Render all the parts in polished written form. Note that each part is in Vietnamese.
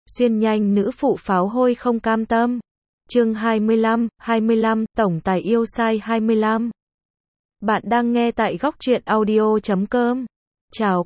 Xuyên nhanh nữ phụ pháo hôi không cam tâm. Chương 25, tổng tài yêu sai 25. Bạn đang nghe tại góc truyện audio.com. Chào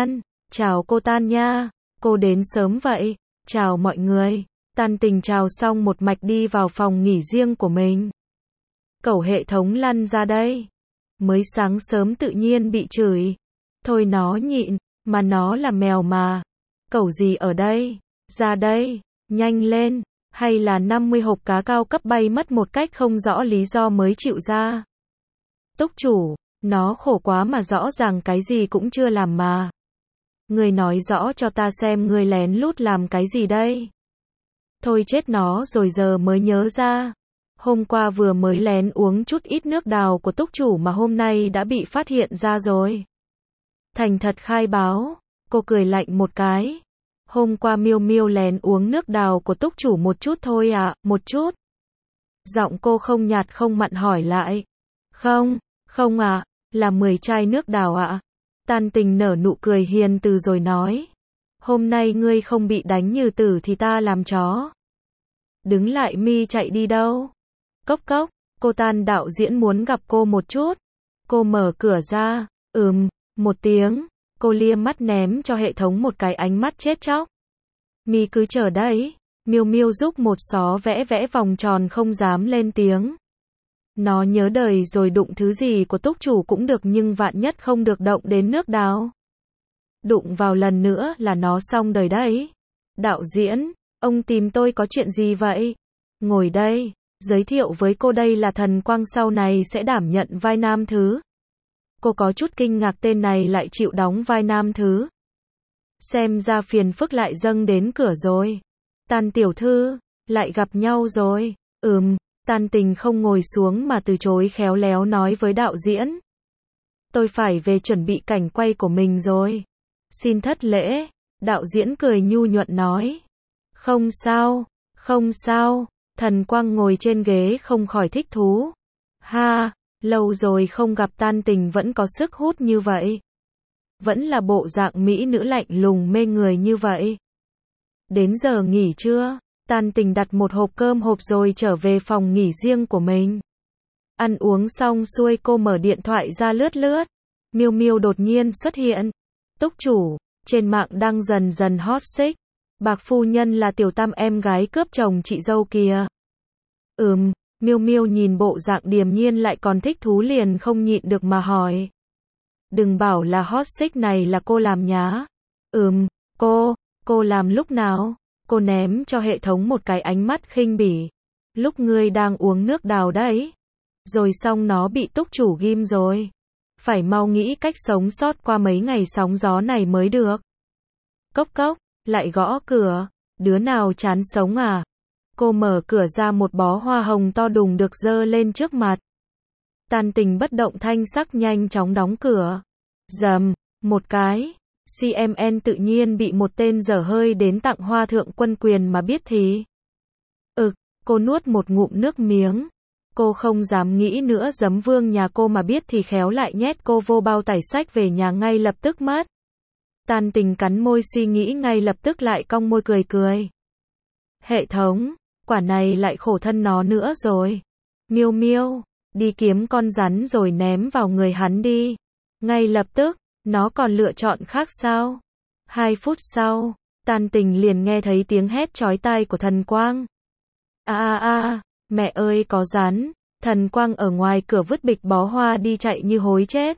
cô Tan nha. Cô đến sớm vậy. Chào mọi người. Tan Tình chào xong một mạch đi vào phòng nghỉ riêng của mình. Cẩu hệ thống lăn ra đây. Mới sáng sớm tự nhiên bị chửi. Thôi nó nhịn, mà nó là mèo mà. Cẩu gì ở đây? Ra đây, nhanh lên, hay là 50 hộp cá cao cấp bay mất một cách không rõ lý do mới chịu ra. Túc chủ, nó khổ quá mà rõ ràng cái gì cũng chưa làm mà. Người nói rõ cho ta xem người lén lút làm cái gì đây. Thôi chết nó rồi giờ mới nhớ ra. Hôm qua vừa mới lén uống chút ít nước đào của túc chủ mà hôm nay đã bị phát hiện ra rồi. Thành thật khai báo, cô cười lạnh một cái. Hôm qua Miêu Miêu lén uống nước đào của túc chủ một chút thôi à, một chút. Giọng cô không nhạt không mặn hỏi lại. Không à, là 10 chai nước đào ạ. Tan Tình nở nụ cười hiền từ rồi nói. Hôm nay ngươi không bị đánh như tử thì ta làm chó. Đứng lại mi chạy đi đâu. Cốc cốc, cô Tan đạo diễn muốn gặp cô một chút. Cô mở cửa ra, một tiếng. Cô lia mắt ném cho hệ thống một cái ánh mắt chết chóc. Mi cứ chờ đấy. Miêu Miêu giúp một xó vẽ vòng tròn không dám lên tiếng. Nó nhớ đời rồi đụng thứ gì của túc chủ cũng được nhưng vạn nhất không được động đến nước đào. Đụng vào lần nữa là nó xong đời đấy. Đạo diễn, ông tìm tôi có chuyện gì vậy? Ngồi đây, giới thiệu với cô đây là Thần Quang sau này sẽ đảm nhận vai nam thứ. Cô có chút kinh ngạc tên này lại chịu đóng vai nam thứ. Xem ra phiền phức lại dâng đến cửa rồi. Tan tiểu thư, lại gặp nhau rồi. Tan Tình không ngồi xuống mà từ chối khéo léo nói với đạo diễn. Tôi phải về chuẩn bị cảnh quay của mình rồi. Xin thất lễ. Đạo diễn cười nhu nhuận nói. Không sao. Thần Quang ngồi trên ghế không khỏi thích thú. Ha, lâu rồi không gặp Tan Tình vẫn có sức hút như vậy. Vẫn là bộ dạng mỹ nữ lạnh lùng mê người như vậy. Đến giờ nghỉ trưa, Tan Tình đặt một hộp cơm hộp rồi trở về phòng nghỉ riêng của mình. Ăn uống xong xuôi cô mở điện thoại ra lướt. Miêu Miêu đột nhiên xuất hiện. Túc chủ, trên mạng đang dần hot search. Bạc phu nhân là Tiểu Tam em gái cướp chồng chị dâu kìa. Miêu Miêu nhìn bộ dạng điềm nhiên lại còn thích thú liền không nhịn được mà hỏi. Đừng bảo là hot search này là cô làm nhá. Cô làm lúc nào? Cô ném cho hệ thống một cái ánh mắt khinh bỉ. Lúc ngươi đang uống nước đào đấy. Rồi xong nó bị túc chủ ghim rồi. Phải mau nghĩ cách sống sót qua mấy ngày sóng gió này mới được. Cốc cốc, lại gõ cửa. Đứa nào chán sống à? Cô mở cửa ra một bó hoa hồng to đùng được dơ lên trước mặt. Tan Tình bất động thanh sắc nhanh chóng đóng cửa. Rầm, một cái. CMN tự nhiên bị một tên dở hơi đến tặng hoa thượng quân quyền mà biết thì. Cô nuốt một ngụm nước miếng. Cô không dám nghĩ nữa giấm vương nhà cô mà biết thì khéo lại nhét cô vô bao tải sách về nhà ngay lập tức mất. Tan Tình cắn môi suy nghĩ ngay lập tức lại cong môi cười. Hệ thống, quả này lại khổ thân nó nữa rồi. Miêu Miêu, đi kiếm con rắn rồi ném vào người hắn đi. Ngay lập tức, nó còn lựa chọn khác sao? 2 phút sau, Tan Tình liền nghe thấy tiếng hét chói tai của Thần Quang. Mẹ ơi có rắn. Thần Quang ở ngoài cửa vứt bịch bó hoa đi chạy như hối chết.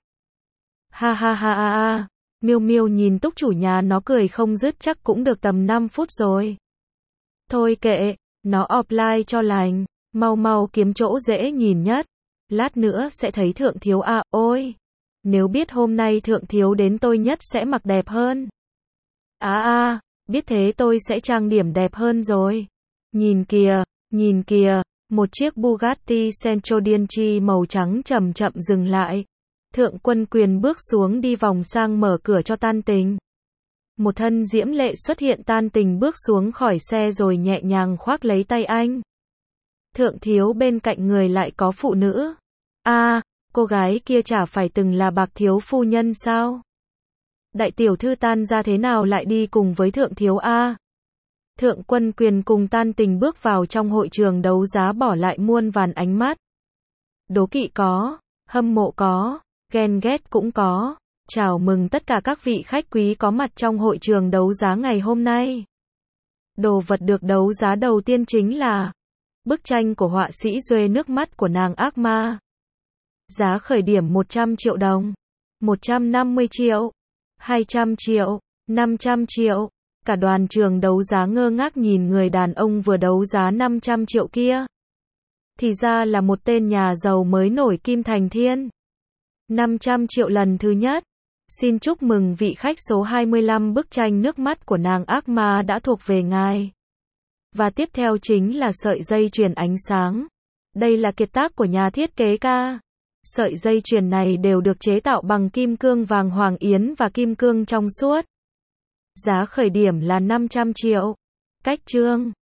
Ha. Miêu Miêu nhìn túc chủ nhà nó cười không dứt chắc cũng được tầm 5 phút rồi. Thôi kệ, nó offline cho lành, mau kiếm chỗ dễ nhìn nhất. Lát nữa sẽ thấy thượng thiếu à, ôi. Nếu biết hôm nay thượng thiếu đến tôi nhất sẽ mặc đẹp hơn. Biết thế tôi sẽ trang điểm đẹp hơn rồi. Nhìn kìa, một chiếc Bugatti Centodieci màu trắng chậm dừng lại. Thượng quân quyền bước xuống đi vòng sang mở cửa cho Tan Tình. Một thân diễm lệ xuất hiện. Tan Tình bước xuống khỏi xe rồi nhẹ nhàng khoác lấy tay anh. Thượng thiếu bên cạnh người lại có phụ nữ. Cô gái kia chả phải từng là Bạc thiếu phu nhân sao? Đại tiểu thư Tan ra thế nào lại đi cùng với thượng thiếu a? Thượng Quân Quyền cùng Tan Tình bước vào trong hội trường đấu giá bỏ lại muôn vàn ánh mắt. Đố kỵ có, hâm mộ có, ghen ghét cũng có. Chào mừng tất cả các vị khách quý có mặt trong hội trường đấu giá ngày hôm nay. Đồ vật được đấu giá đầu tiên chính là bức tranh của họa sĩ Duệ Nước mắt của nàng ác ma. Giá khởi điểm 100 triệu đồng, 150 triệu, 200 triệu, 500 triệu. Cả đoàn trường đấu giá ngơ ngác nhìn người đàn ông vừa đấu giá 500 triệu kia. Thì ra là một tên nhà giàu mới nổi Kim Thành Thiên. 500 triệu lần thứ nhất. Xin chúc mừng vị khách số 25, bức tranh nước mắt của nàng ác ma đã thuộc về ngài. Và tiếp theo chính là sợi dây chuyền ánh sáng. Đây là kiệt tác của nhà thiết kế ca. Sợi dây chuyền này đều được chế tạo bằng kim cương vàng hoàng yến và kim cương trong suốt. Giá khởi điểm là 500 triệu. Cách trương.